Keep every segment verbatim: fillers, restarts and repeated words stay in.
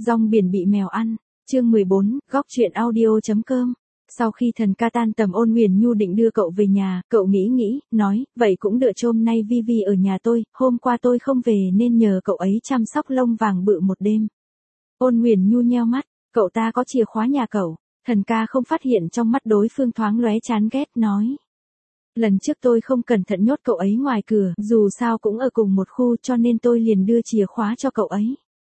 Rong biển bị mèo ăn. Chương mười bốn, góc truyện audio.com. Sau khi thần ca tan tầm, Ôn Huyền Nhu định đưa cậu về nhà, cậu nghĩ nghĩ, nói, vậy cũng đợi hôm nay Vi Vi ở nhà tôi, hôm qua tôi không về nên nhờ cậu ấy chăm sóc lông vàng bự một đêm. Ôn Huyền Nhu nheo mắt, cậu ta có chìa khóa nhà cậu. Thần ca không phát hiện trong mắt đối phương thoáng lóe chán ghét, nói. Lần trước tôi không cẩn thận nhốt cậu ấy ngoài cửa, dù sao cũng ở cùng một khu cho nên tôi liền đưa chìa khóa cho cậu ấy.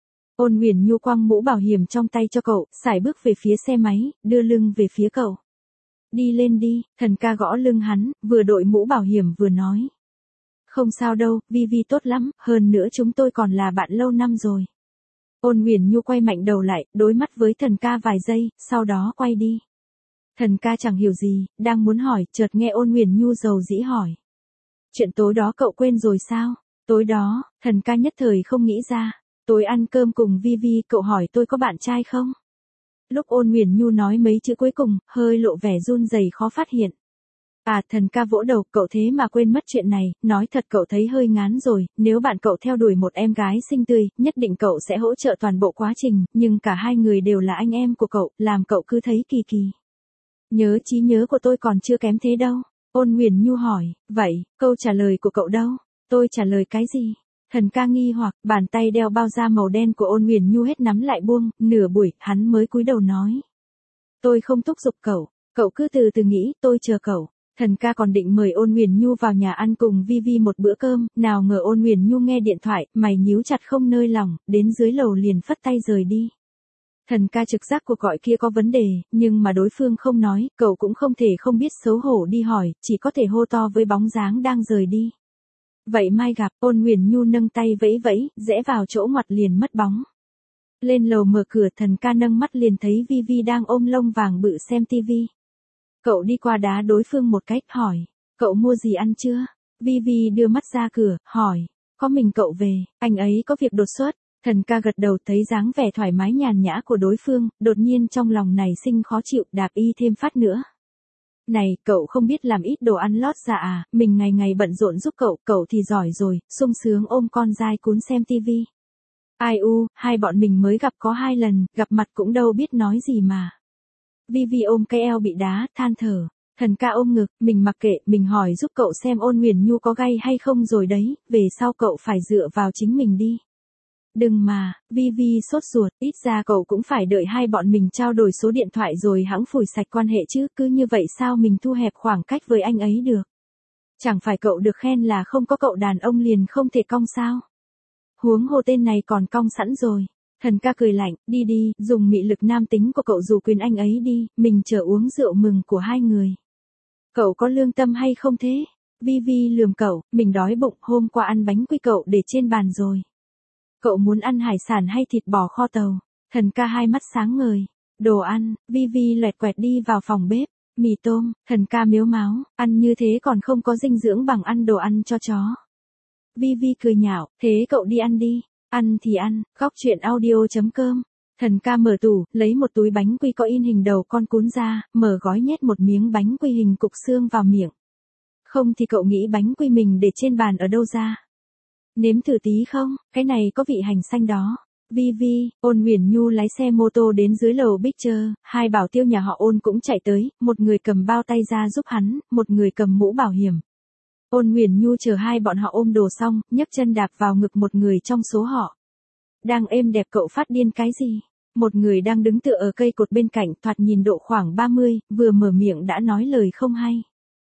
Ôn Huyền Nhu quăng mũ bảo hiểm trong tay cho cậu, sải bước về phía xe máy, đưa lưng về phía cậu. Đi lên đi, thần ca gõ lưng hắn, vừa đội mũ bảo hiểm vừa nói. Không sao đâu, Vi Vi tốt lắm, hơn nữa chúng tôi còn là bạn lâu năm rồi. Ôn Huyền Nhu quay mạnh đầu lại, đối mắt với thần ca vài giây, sau đó quay đi. Thần ca chẳng hiểu gì, đang muốn hỏi, chợt nghe Ôn Huyền Nhu dầu dĩ hỏi. Chuyện tối đó cậu quên rồi sao? Tối đó, thần ca nhất thời không nghĩ ra. Tối ăn cơm cùng Vi Vi, cậu hỏi tôi có bạn trai không? Lúc Ôn Huyền Nhu nói mấy chữ cuối cùng, hơi lộ vẻ run rẩy khó phát hiện. À, thần ca vỗ đầu, cậu thế mà quên mất chuyện này, nói thật cậu thấy hơi ngán rồi, nếu bạn cậu theo đuổi một em gái xinh tươi, nhất định cậu sẽ hỗ trợ toàn bộ quá trình, nhưng cả hai người đều là anh em của cậu, làm cậu cứ thấy kỳ kỳ. Nhớ trí nhớ của tôi còn chưa kém thế đâu. Ôn Huyền Nhu hỏi, vậy, câu trả lời của cậu đâu? Tôi trả lời cái gì? Thần ca nghi hoặc, bàn tay đeo bao da màu đen của Ôn Huyền Nhu hết nắm lại buông, nửa buổi, hắn mới cúi đầu nói. Tôi không thúc giục cậu, cậu cứ từ từ nghĩ, tôi chờ cậu. Thần ca còn định mời Ôn Huyền Nhu vào nhà ăn cùng Vi Vi một bữa cơm, nào ngờ Ôn Huyền Nhu nghe điện thoại, mày nhíu chặt không nơi lòng, đến dưới lầu liền phất tay rời đi. Thần ca trực giác cuộc gọi kia có vấn đề, nhưng mà đối phương không nói, cậu cũng không thể không biết xấu hổ đi hỏi, chỉ có thể hô to với bóng dáng đang rời đi. Vậy mai gặp, Ôn Huyền Nhu nâng tay vẫy vẫy, rẽ vào chỗ ngoặt liền mất bóng. Lên lầu mở cửa, thần ca nâng mắt liền thấy Vi Vi đang ôm lông vàng bự xem tivi. Cậu đi qua đá đối phương một cách, hỏi, cậu mua gì ăn chưa? Vi Vi đưa mắt ra cửa, hỏi, có mình cậu về, anh ấy có việc đột xuất. Thần ca gật đầu, thấy dáng vẻ thoải mái nhàn nhã của đối phương, đột nhiên trong lòng này sinh khó chịu, đạp y thêm phát nữa. Này, cậu không biết làm ít đồ ăn lót dạ à, mình ngày ngày bận rộn giúp cậu, cậu thì giỏi rồi, sung sướng ôm con dai cún xem tivi. Ai u, hai bọn mình mới gặp có hai lần, gặp mặt cũng đâu biết nói gì mà. Vi Vi ôm cái eo bị đá, than thở. Thần ca ôm ngực, mình mặc kệ, mình hỏi giúp cậu xem Ôn Huyền Nhu có gay hay không rồi đấy, về sau cậu phải dựa vào chính mình đi. Đừng mà, Vi Vi sốt ruột, ít ra cậu cũng phải đợi hai bọn mình trao đổi số điện thoại rồi hẵng phủi sạch quan hệ chứ, cứ như vậy sao mình thu hẹp khoảng cách với anh ấy được. Chẳng phải cậu được khen là không có cậu đàn ông liền không thể cong sao. Huống hồ tên này còn cong sẵn rồi. Thần ca cười lạnh, đi đi, dùng mị lực nam tính của cậu dụ quyền anh ấy đi, mình chờ uống rượu mừng của hai người. Cậu có lương tâm hay không thế? Vi Vi lườm cậu, mình đói bụng, hôm qua ăn bánh quy cậu để trên bàn rồi. Cậu muốn ăn hải sản hay thịt bò kho tàu? Thần ca hai mắt sáng ngời. Đồ ăn, Vi Vi loẹt quẹt đi vào phòng bếp. Mì tôm, thần ca mếu máo, ăn như thế còn không có dinh dưỡng bằng ăn đồ ăn cho chó. Vi Vi cười nhạo, thế cậu đi ăn đi. Ăn thì ăn, góc truyện audio.com. Thần ca mở tủ, lấy một túi bánh quy có in hình đầu con cún ra, mở gói nhét một miếng bánh quy hình cục xương vào miệng. Không thì cậu nghĩ bánh quy mình để trên bàn ở đâu ra? Nếm thử tí không, cái này có vị hành xanh đó. Vi Vi, Ôn Huyền Nhu lái xe mô tô đến dưới lầu Picture, hai bảo tiêu nhà họ Ôn cũng chạy tới, một người cầm bao tay ra giúp hắn, một người cầm mũ bảo hiểm. Ôn Huyền Nhu chờ hai bọn họ ôm đồ xong, nhấc chân đạp vào ngực một người trong số họ. Đang êm đẹp cậu phát điên cái gì? Một người đang đứng tựa ở cây cột bên cạnh, thoạt nhìn độ khoảng ba mươi, vừa mở miệng đã nói lời không hay.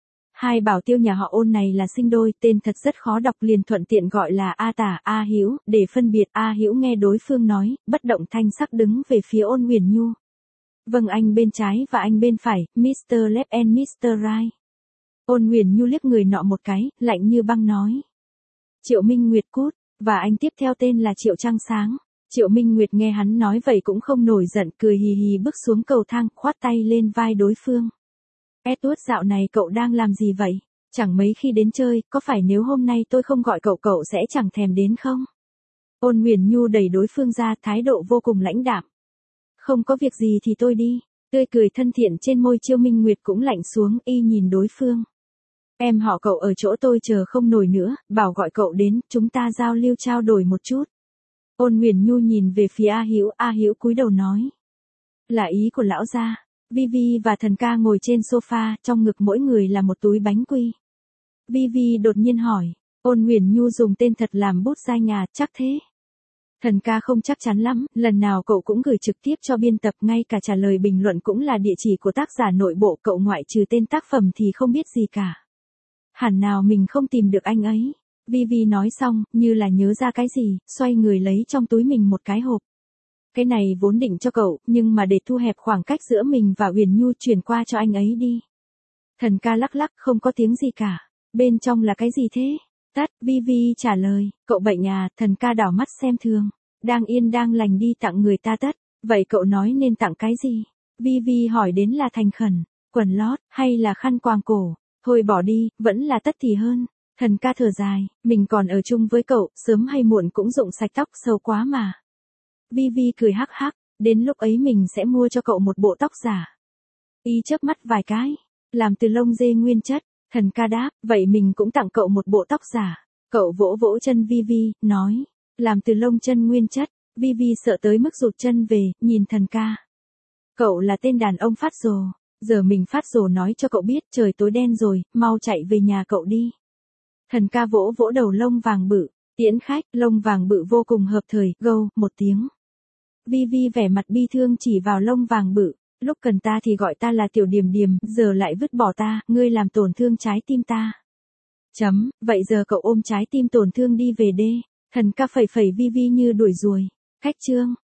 Hai bảo tiêu nhà họ Ôn này là sinh đôi, tên thật rất khó đọc liền thuận tiện gọi là A Tả, A Hữu, để phân biệt. A Hữu nghe đối phương nói, bất động thanh sắc đứng về phía Ôn Huyền Nhu. Vâng, anh bên trái và anh bên phải, mít tơ Left and mít tơ Right. Ôn Huyền Nhu liếc người nọ một cái, lạnh như băng nói. Triệu Minh Nguyệt cút, và anh tiếp theo tên là Triệu Trăng Sáng. Triệu Minh Nguyệt nghe hắn nói vậy cũng không nổi giận, cười hì hì bước xuống cầu thang, khoát tay lên vai đối phương. Edward, dạo này cậu đang làm gì vậy? Chẳng mấy khi đến chơi, có phải nếu hôm nay tôi không gọi cậu cậu sẽ chẳng thèm đến không? Ôn Huyền Nhu đẩy đối phương ra, thái độ vô cùng lãnh đạm. Không có việc gì thì tôi đi. Tươi cười thân thiện trên môi Triệu Minh Nguyệt cũng lạnh xuống, y nhìn đối phương. Em họ cậu ở chỗ tôi chờ không nổi nữa, bảo gọi cậu đến, chúng ta giao lưu trao đổi một chút. Ôn Huyền Nhu nhìn về phía A Hữu, A Hữu cúi đầu nói. Là ý của lão gia. Vivi và Thần ca ngồi trên sofa, trong ngực mỗi người là một túi bánh quy. Vivi đột nhiên hỏi. Ôn Huyền Nhu dùng tên thật làm bút gia nhà, chắc thế. Thần ca không chắc chắn lắm, lần nào cậu cũng gửi trực tiếp cho biên tập, ngay cả trả lời bình luận cũng là địa chỉ của tác giả nội bộ, cậu ngoại trừ tên tác phẩm thì không biết gì cả. Hẳn nào mình không tìm được anh ấy. Vivi nói xong, như là nhớ ra cái gì, xoay người lấy trong túi mình một cái hộp. Cái này vốn định cho cậu, nhưng mà để thu hẹp khoảng cách giữa mình và Huyền Nhu chuyển qua cho anh ấy đi. Thần ca lắc lắc, không có tiếng gì cả. Bên trong là cái gì thế? Tắt, Vivi trả lời, cậu bệnh à? Thần ca đảo mắt xem thường. Đang yên đang lành đi tặng người ta tất. Vậy cậu nói nên tặng cái gì? Vivi hỏi đến là thành khẩn. Quần lót, hay là khăn quàng cổ? Thôi bỏ đi, vẫn là tất thì hơn. Thần ca thở dài, mình còn ở chung với cậu, sớm hay muộn cũng rụng sạch tóc, sâu quá mà. Vivi cười hắc hắc, đến lúc ấy mình sẽ mua cho cậu một bộ tóc giả. Y chớp mắt vài cái, làm từ lông dê nguyên chất. Thần ca đáp, vậy mình cũng tặng cậu một bộ tóc giả. Cậu vỗ vỗ chân Vivi, nói, làm từ lông chân nguyên chất. Vivi sợ tới mức rụt chân về, nhìn thần ca. Cậu là tên đàn ông phát rồ. Giờ mình phát rồ nói cho cậu biết, trời tối đen rồi, mau chạy về nhà cậu đi. Thần ca vỗ vỗ đầu lông vàng bự, tiễn khách, lông vàng bự vô cùng hợp thời, gâu, một tiếng. Vivi vẻ mặt bi thương chỉ vào lông vàng bự, lúc cần ta thì gọi ta là tiểu điềm điềm, giờ lại vứt bỏ ta, ngươi làm tổn thương trái tim ta. Chấm, vậy giờ cậu ôm trái tim tổn thương đi về đê. Thần ca phẩy phẩy Vivi như đuổi ruồi. Khách trương,